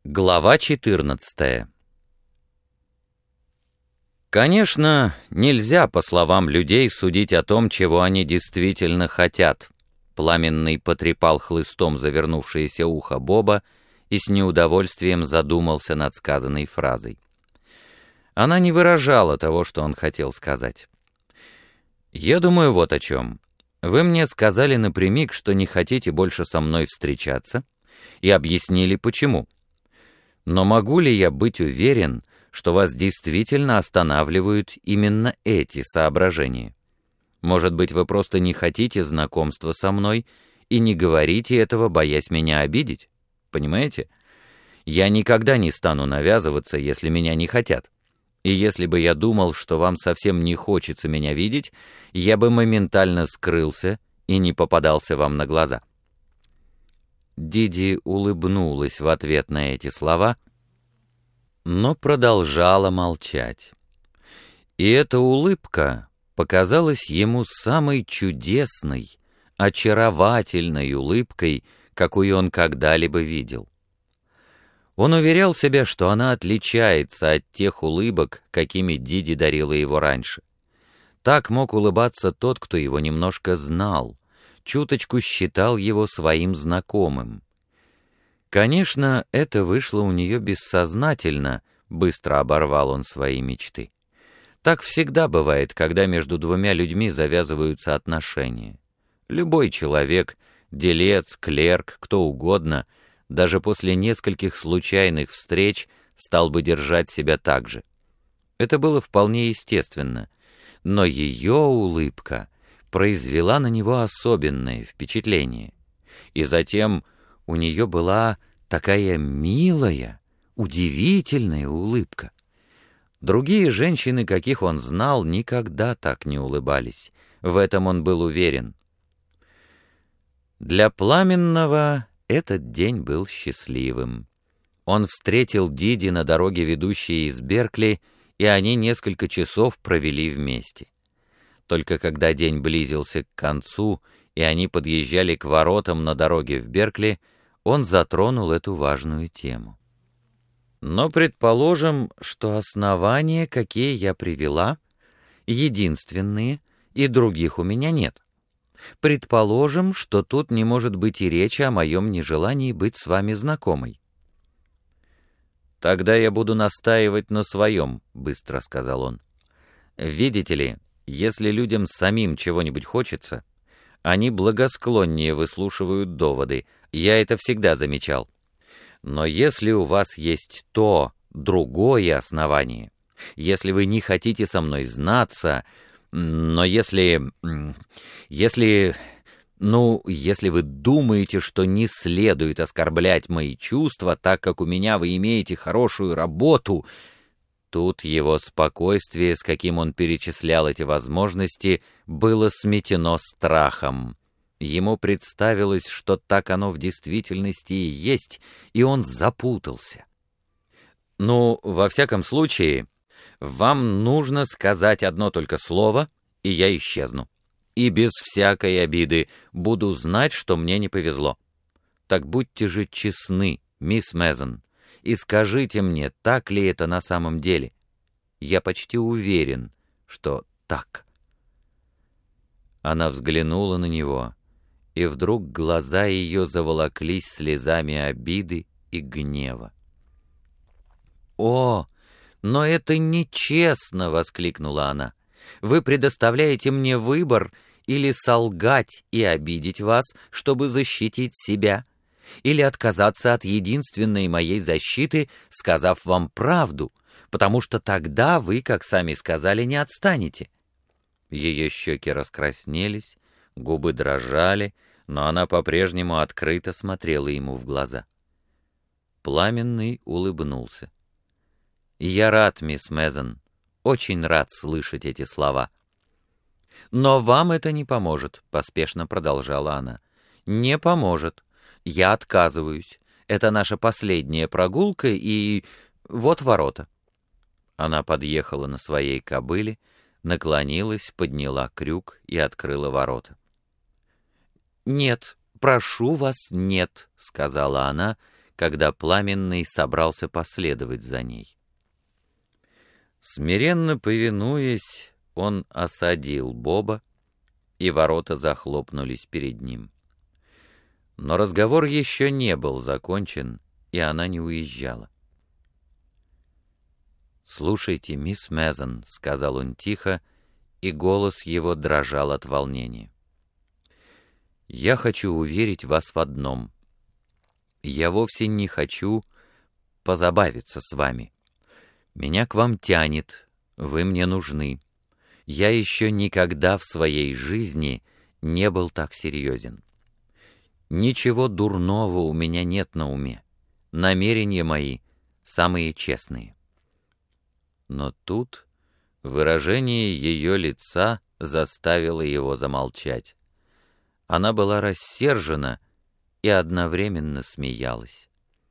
Глава 14. Конечно, нельзя, по словам людей, судить о том, чего они действительно хотят. Пламенный потрепал хлыстом завернувшееся ухо Боба и с неудовольствием задумался над сказанной фразой. Она не выражала того, что он хотел сказать. «Я думаю вот о чем. Вы мне сказали напрямик, что не хотите больше со мной встречаться, и объяснили, почему. Но могу ли я быть уверен, что вас действительно останавливают именно эти соображения? Может быть, вы просто не хотите знакомства со мной и не говорите этого, боясь меня обидеть? Понимаете? Я никогда не стану навязываться, если меня не хотят. И если бы я думал, что вам совсем не хочется меня видеть, я бы моментально скрылся и не попадался вам на глаза». Диди улыбнулась в ответ на эти слова, но продолжала молчать. И эта улыбка показалась ему самой чудесной, очаровательной улыбкой, какую он когда-либо видел. Он уверял себя, что она отличается от тех улыбок, какими Диди дарила его раньше. Так мог улыбаться тот, кто его немножко знал, чуточку считал его своим знакомым. Конечно, это вышло у нее бессознательно, быстро оборвал он свои мечты. Так всегда бывает, когда между двумя людьми завязываются отношения. Любой человек, делец, клерк, кто угодно, даже после нескольких случайных встреч стал бы держать себя так же. Это было вполне естественно, но ее улыбка произвела на него особенное впечатление. И затем у нее была такая милая, удивительная улыбка. Другие женщины, каких он знал, никогда так не улыбались. В этом он был уверен. Для Пламенного этот день был счастливым. Он встретил Диди на дороге, ведущей из Беркли, и они несколько часов провели вместе. Только когда день близился к концу, и они подъезжали к воротам на дороге в Беркли, он затронул эту важную тему. «Но предположим, что основания, какие я привела, единственные, и других у меня нет. Предположим, что тут не может быть и речи о моем нежелании быть с вами знакомой». «Тогда я буду настаивать на своем», — быстро сказал он. «Видите ли, если людям самим чего-нибудь хочется, они благосклоннее выслушивают доводы, я это всегда замечал. Но если у вас есть то, другое основание, если вы не хотите со мной знаться, но если вы думаете, что не следует оскорблять мои чувства, так как у меня вы имеете хорошую работу...» Тут его спокойствие, с каким он перечислял эти возможности, было сметено страхом. Ему представилось, что так оно в действительности и есть, и он запутался. «Ну, во всяком случае, вам нужно сказать одно только слово, и я исчезну. И без всякой обиды буду знать, что мне не повезло. Так будьте же честны, мисс Мезон, и скажите мне, так ли это на самом деле. Я почти уверен, что так». Она взглянула на него, и вдруг глаза ее заволоклись слезами обиды и гнева. «О, но это нечестно!» — воскликнула она. «Вы предоставляете мне выбор или солгать и обидеть вас, чтобы защитить себя, или отказаться от единственной моей защиты, сказав вам правду, потому что тогда вы, как сами сказали, не отстанете». Ее щеки раскраснелись, губы дрожали, но она по-прежнему открыто смотрела ему в глаза. Пламенный улыбнулся. «Я рад, мисс Мезон, очень рад слышать эти слова». «Но вам это не поможет», — поспешно продолжала она. «Не поможет. Я отказываюсь. Это наша последняя прогулка, и вот ворота». Она подъехала на своей кобыле, наклонилась, подняла крюк и открыла ворота. «Нет, прошу вас, нет», — сказала она, когда Пламенный собрался последовать за ней. Смиренно повинуясь, он осадил Боба, и ворота захлопнулись перед ним. Но разговор еще не был закончен, и она не уезжала. «Слушайте, мисс Мезон», — сказал он тихо, и голос его дрожал от волнения. «Я хочу уверить вас в одном. Я вовсе не хочу позабавиться с вами. Меня к вам тянет, вы мне нужны. Я еще никогда в своей жизни не был так серьезен. Ничего дурного у меня нет на уме. Намерения мои самые честные». Но тут выражение ее лица заставило его замолчать. Она была рассержена и одновременно смеялась.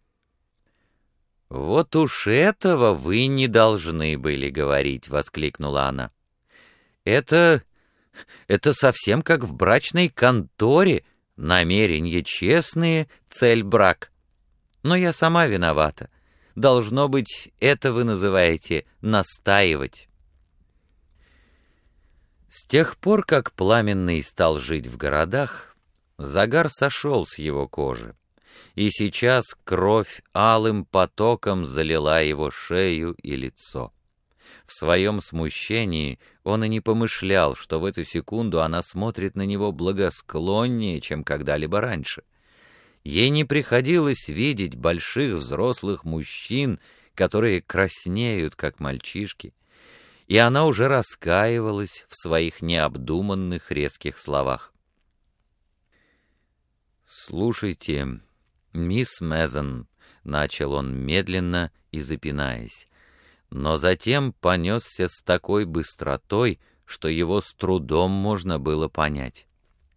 «Вот уж этого вы не должны были говорить», — воскликнула она. «Это совсем как в брачной конторе, намерения честные, цель брак. Но я сама виновата. Должно быть, это вы называете настаивать». С тех пор, как Пламенный стал жить в городах, загар сошел с его кожи, и сейчас кровь алым потоком залила его шею и лицо. В своем смущении он и не помышлял, что в эту секунду она смотрит на него благосклоннее, чем когда-либо раньше. Ей не приходилось видеть больших взрослых мужчин, которые краснеют, как мальчишки, и она уже раскаивалась в своих необдуманных резких словах. «Слушайте, мисс Мезон», — начал он медленно и запинаясь, но затем понесся с такой быстротой, что его с трудом можно было понять.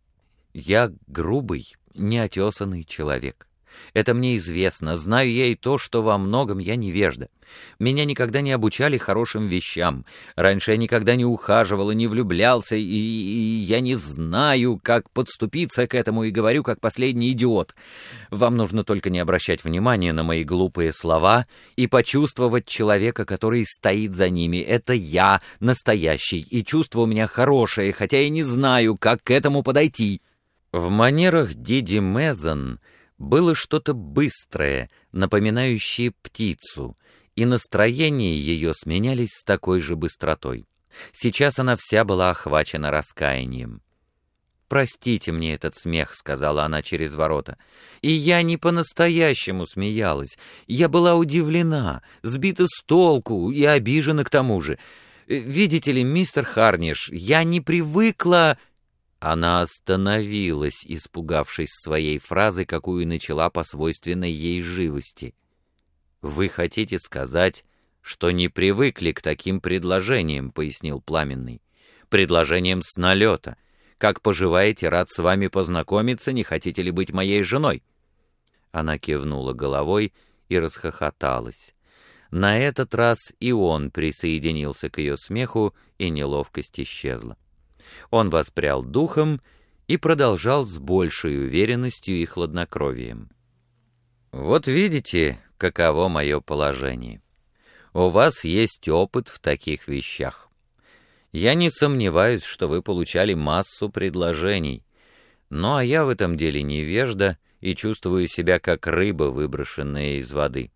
«Я грубый, неотесанный человек. Это мне известно, знаю я и то, что во многом я невежда. Меня никогда не обучали хорошим вещам. Раньше я никогда не ухаживал и не влюблялся, и я не знаю, как подступиться к этому, и говорю, как последний идиот. Вам нужно только не обращать внимания на мои глупые слова и почувствовать человека, который стоит за ними. Это я, настоящий, и чувство у меня хорошее, хотя я не знаю, как к этому подойти». В манерах Диди Мезон было что-то быстрое, напоминающее птицу, и настроения ее сменялись с такой же быстротой. Сейчас она вся была охвачена раскаянием. «Простите мне этот смех», — сказала она через ворота. «И я не по-настоящему смеялась. Я была удивлена, сбита с толку и обижена к тому же. Видите ли, мистер Харниш, я не привыкла...» Она остановилась, испугавшись своей фразы, какую начала по свойственной ей живости. «Вы хотите сказать, что не привыкли к таким предложениям», — пояснил Пламенный. «Предложениям с налета. Как поживаете, рад с вами познакомиться, не хотите ли быть моей женой?» Она кивнула головой и расхохоталась. На этот раз и он присоединился к ее смеху, и неловкость исчезла. Он воспрял духом и продолжал с большей уверенностью и хладнокровием. «Вот видите, каково мое положение. У вас есть опыт в таких вещах. Я не сомневаюсь, что вы получали массу предложений, ну а я в этом деле невежда и чувствую себя как рыба, выброшенная из воды.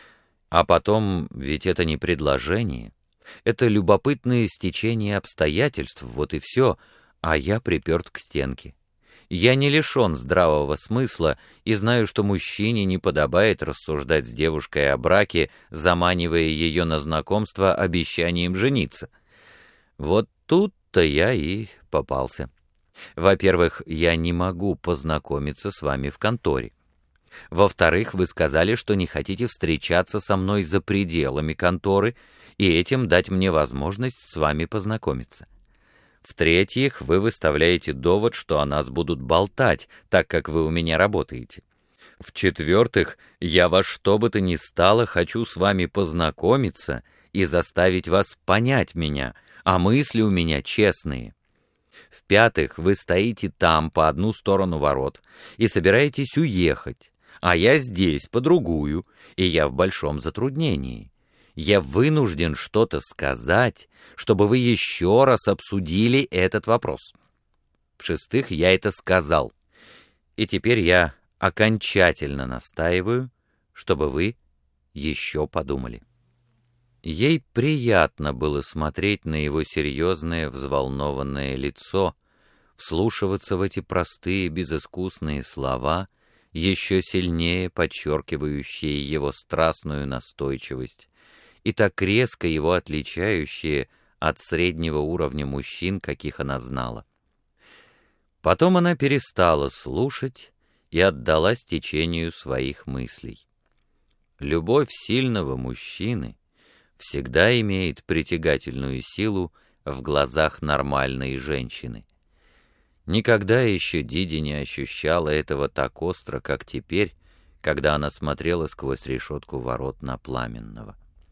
А потом, ведь это не предложение. Это любопытное стечение обстоятельств, вот и все, а я приперт к стенке. Я не лишен здравого смысла и знаю, что мужчине не подобает рассуждать с девушкой о браке, заманивая ее на знакомство обещанием жениться. Вот тут-то я и попался. Во-первых, я не могу познакомиться с вами в конторе. Во-вторых, вы сказали, что не хотите встречаться со мной за пределами конторы, и этим дать мне возможность с вами познакомиться. В-третьих, вы выставляете довод, что о нас будут болтать, так как вы у меня работаете. В-четвертых, я во что бы то ни стало хочу с вами познакомиться и заставить вас понять меня, а мысли у меня честные. В-пятых, вы стоите там по одну сторону ворот и собираетесь уехать, А я здесь по другую, и я в большом затруднении. Я вынужден что-то сказать, чтобы вы еще раз обсудили этот вопрос. В-шестых, я это сказал. И теперь я окончательно настаиваю, чтобы вы еще подумали». Ей приятно было смотреть на его серьезное, взволнованное лицо, вслушиваться в эти простые, безыскусные слова, еще сильнее подчеркивающие его страстную настойчивость и так резко его отличающие от среднего уровня мужчин, каких она знала. Потом она перестала слушать и отдалась течению своих мыслей. Любовь сильного мужчины всегда имеет притягательную силу в глазах нормальной женщины. Никогда еще Диди не ощущала этого так остро, как теперь, когда она смотрела сквозь решетку ворот на Пламенного.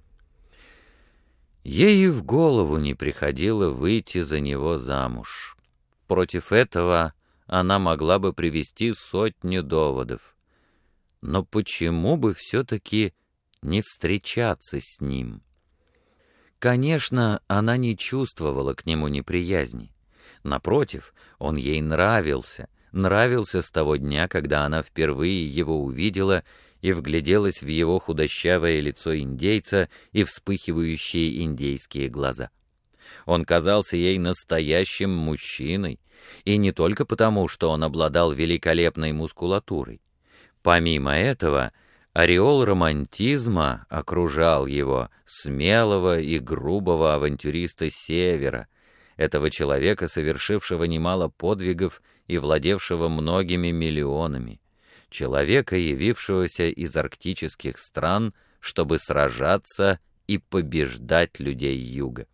Ей и в голову не приходило выйти за него замуж. Против этого она могла бы привести сотню доводов. Но почему бы все-таки не встречаться с ним? Конечно, она не чувствовала к нему неприязни. Напротив, он ей нравился с того дня, когда она впервые его увидела и вгляделась в его худощавое лицо индейца и вспыхивающие индейские глаза. Он казался ей настоящим мужчиной, и не только потому, что он обладал великолепной мускулатурой. Помимо этого, ореол романтизма окружал его, смелого и грубого авантюриста Севера, этого человека, совершившего немало подвигов и владевшего многими миллионами, человека, явившегося из арктических стран, чтобы сражаться и побеждать людей юга.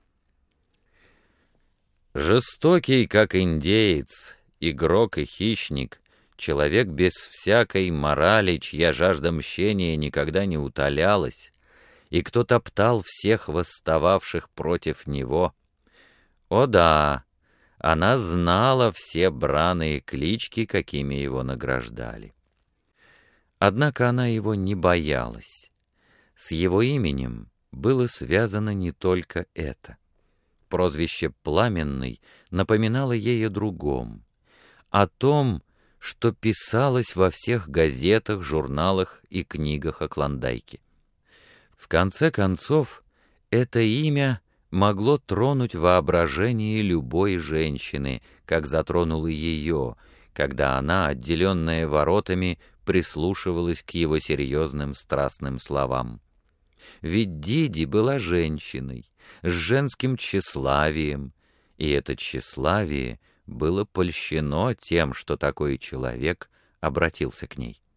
Жестокий, как индеец, игрок и хищник, человек без всякой морали, чья жажда мщения никогда не утолялась, и кто топтал всех восстававших против него. О да, она знала все браные клички, какими его награждали. Однако она его не боялась. С его именем было связано не только это. Прозвище «Пламенный» напоминало ей о другом, о том, что писалось во всех газетах, журналах и книгах о Клондайке. В конце концов, это имя могло тронуть воображение любой женщины, как затронуло ее, когда она, отделенная воротами, прислушивалась к его серьезным страстным словам. Ведь Диди была женщиной, с женским тщеславием, и это тщеславие было польщено тем, что такой человек обратился к ней.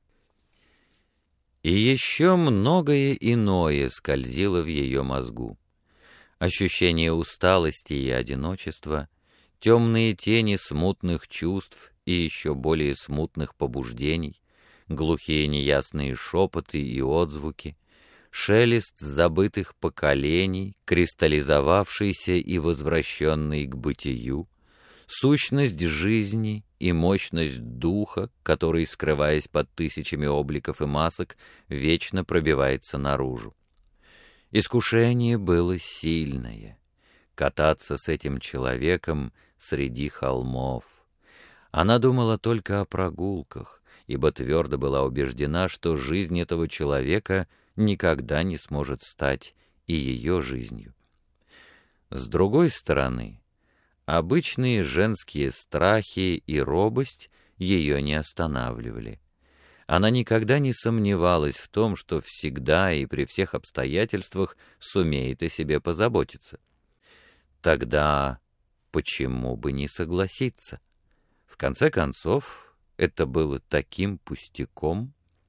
И еще многое иное скользило в ее мозгу. Ощущение усталости и одиночества, темные тени смутных чувств и еще более смутных побуждений, глухие неясные шепоты и отзвуки, шелест забытых поколений, кристаллизовавшийся и возвращенный к бытию, сущность жизни и мощность духа, который, скрываясь под тысячами обликов и масок, вечно пробивается наружу. Искушение было сильное — кататься с этим человеком среди холмов. Она думала только о прогулках, ибо твердо была убеждена, что жизнь этого человека никогда не сможет стать и ее жизнью. С другой стороны, обычные женские страхи и робость ее не останавливали. Она никогда не сомневалась в том, что всегда и при всех обстоятельствах сумеет о себе позаботиться. Тогда почему бы не согласиться? В конце концов, это было таким пустяком.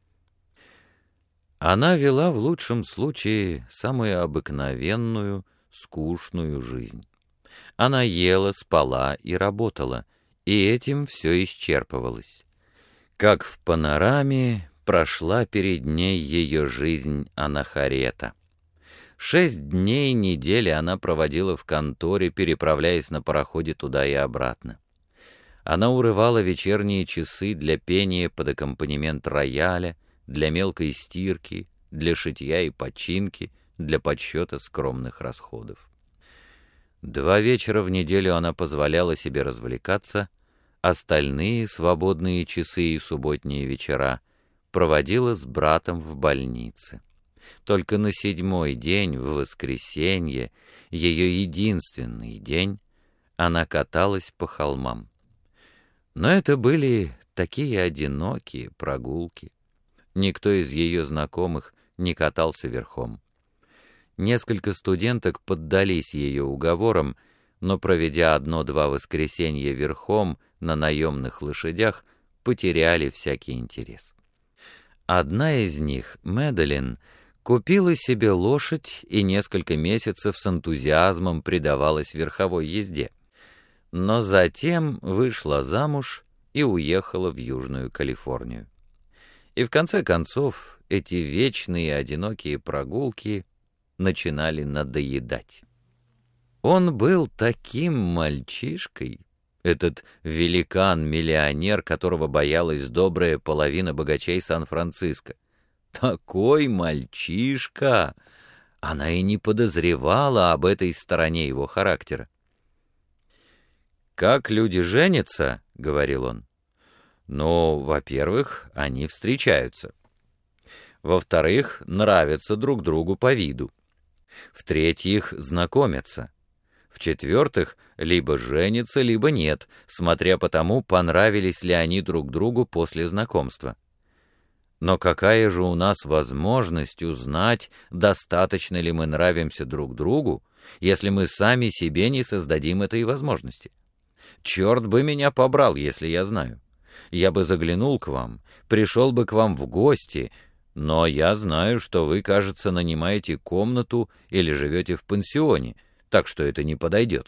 Она вела в лучшем случае самую обыкновенную, скучную жизнь. Она ела, спала и работала, и этим все исчерпывалось. Как в панораме прошла перед ней ее жизнь Анахарета. 6 дней недели она проводила в конторе, переправляясь на пароходе туда и обратно. Она урывала вечерние часы для пения под аккомпанемент рояля, для мелкой стирки, для шитья и починки, для подсчета скромных расходов. 2 вечера в неделю она позволяла себе развлекаться, остальные свободные часы и субботние вечера проводила с братом в больнице. Только на 7-й день, в воскресенье, ее единственный день, она каталась по холмам. Но это были такие одинокие прогулки. Никто из ее знакомых не катался верхом. Несколько студенток поддались ее уговорам, но, проведя 1-2 воскресенья верхом на наемных лошадях, потеряли всякий интерес. Одна из них, Мэдалин, купила себе лошадь и несколько месяцев с энтузиазмом предавалась верховой езде, но затем вышла замуж и уехала в Южную Калифорнию. И в конце концов эти вечные одинокие прогулки начинали надоедать. Он был таким мальчишкой, этот великан-миллионер, которого боялась добрая половина богачей Сан-Франциско. Такой мальчишка! Она и не подозревала об этой стороне его характера. «Как люди женятся?» — говорил он. «Ну, во-первых, они встречаются. Во-вторых, нравятся друг другу по виду. В-третьих, знакомятся. В-четвертых, либо женятся, либо нет, смотря по тому, понравились ли они друг другу после знакомства. Но какая же у нас возможность узнать, достаточно ли мы нравимся друг другу, если мы сами себе не создадим этой возможности? Черт бы меня побрал, если я знаю. Я бы заглянул к вам, пришел бы к вам в гости, но я знаю, что вы, кажется, нанимаете комнату или живете в пансионе, так что это не подойдет».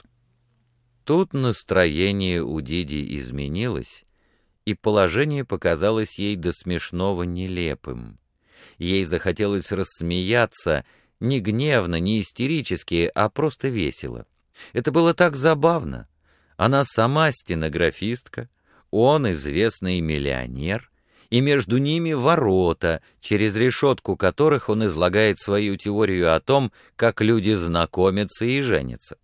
Тут настроение у Диди изменилось, и положение показалось ей до смешного нелепым. Ей захотелось рассмеяться не гневно, не истерически, а просто весело. Это было так забавно. Она сама стенографистка, он известный миллионер, и между ними ворота, через решетку которых он излагает свою теорию о том, как люди знакомятся и женятся.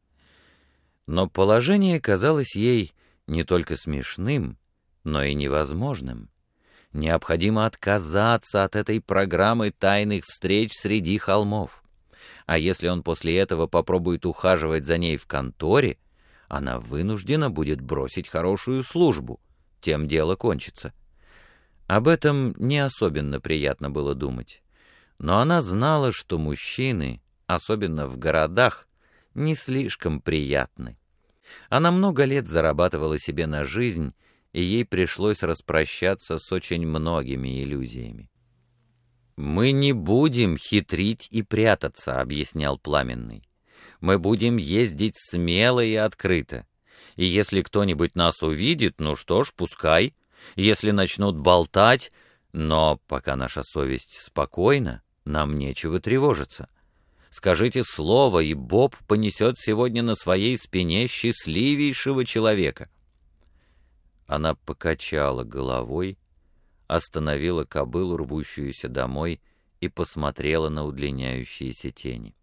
Но положение казалось ей не только смешным, но и невозможным. Необходимо отказаться от этой программы тайных встреч среди холмов. А если он после этого попробует ухаживать за ней в конторе, она вынуждена будет бросить хорошую службу. Тем дело кончится. Об этом не особенно приятно было думать. Но она знала, что мужчины, особенно в городах, не слишком приятны. Она много лет зарабатывала себе на жизнь, и ей пришлось распрощаться с очень многими иллюзиями. «Мы не будем хитрить и прятаться», — объяснял Пламенный. «Мы будем ездить смело и открыто. И если кто-нибудь нас увидит, ну что ж, пускай. Если начнут болтать, но пока наша совесть спокойна, нам нечего тревожиться. Скажите слово, и Боб понесет сегодня на своей спине счастливейшего человека». Она покачала головой, остановила кобылу, рвущуюся домой, и посмотрела на удлиняющиеся тени.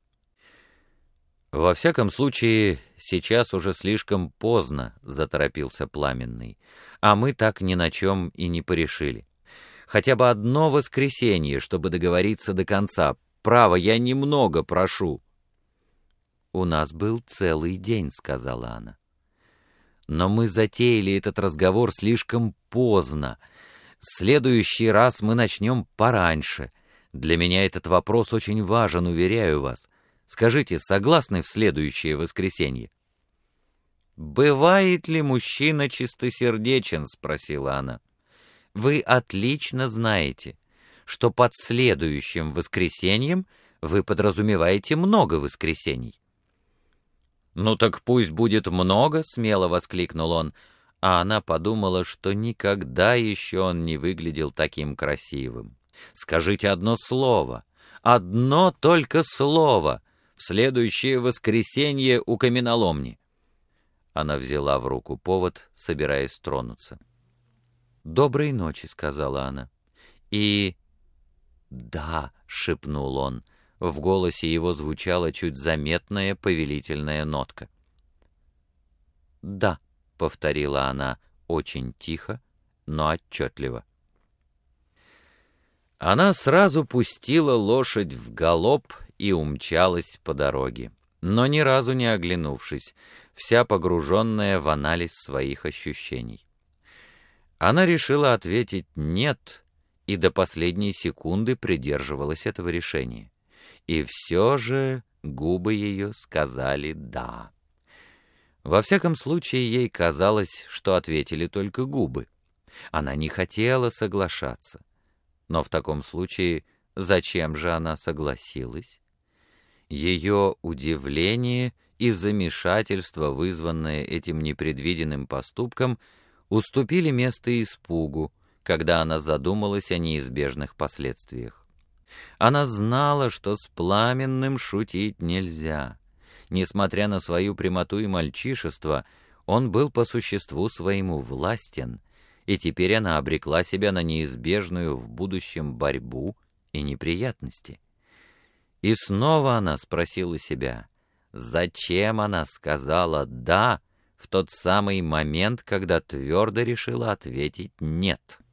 «Во всяком случае, сейчас уже слишком поздно», — заторопился Пламенный, «а мы так ни на чем и не порешили. Хотя бы одно воскресенье, чтобы договориться до конца. Право, я немного прошу». «У нас был целый день», — сказала она. «Но мы затеяли этот разговор слишком поздно. В следующий раз мы начнем пораньше. Для меня этот вопрос очень важен, уверяю вас. Скажите, согласны в следующее воскресенье?» «Бывает ли мужчина чистосердечен?» — спросила она. «Вы отлично знаете, что под следующим воскресеньем вы подразумеваете много воскресений». «Ну так пусть будет много», — смело воскликнул он, а она подумала, что никогда еще он не выглядел таким красивым. «Скажите одно слово, одно только слово, в следующее воскресенье у каменоломни». Она взяла в руку повод, собираясь тронуться. «Доброй ночи», — сказала она. «И...» «Да», — шепнул он. В голосе его звучала чуть заметная повелительная нотка. «Да», — повторила она очень тихо, но отчетливо. Она сразу пустила лошадь в галоп и умчалась по дороге, но ни разу не оглянувшись, вся погруженная в анализ своих ощущений. Она решила ответить «нет» и до последней секунды придерживалась этого решения. И все же губы ее сказали «да». Во всяком случае, ей казалось, что ответили только губы. Она не хотела соглашаться. Но в таком случае зачем же она согласилась? Ее удивление и замешательство, вызванное этим непредвиденным поступком, уступили место испугу, когда она задумалась о неизбежных последствиях. Она знала, что с Пламенным шутить нельзя. Несмотря на свою прямоту и мальчишество, он был по существу своему властен, и теперь она обрекла себя на неизбежную в будущем борьбу и неприятности. И снова она спросила себя, зачем она сказала «да» в тот самый момент, когда твердо решила ответить «нет».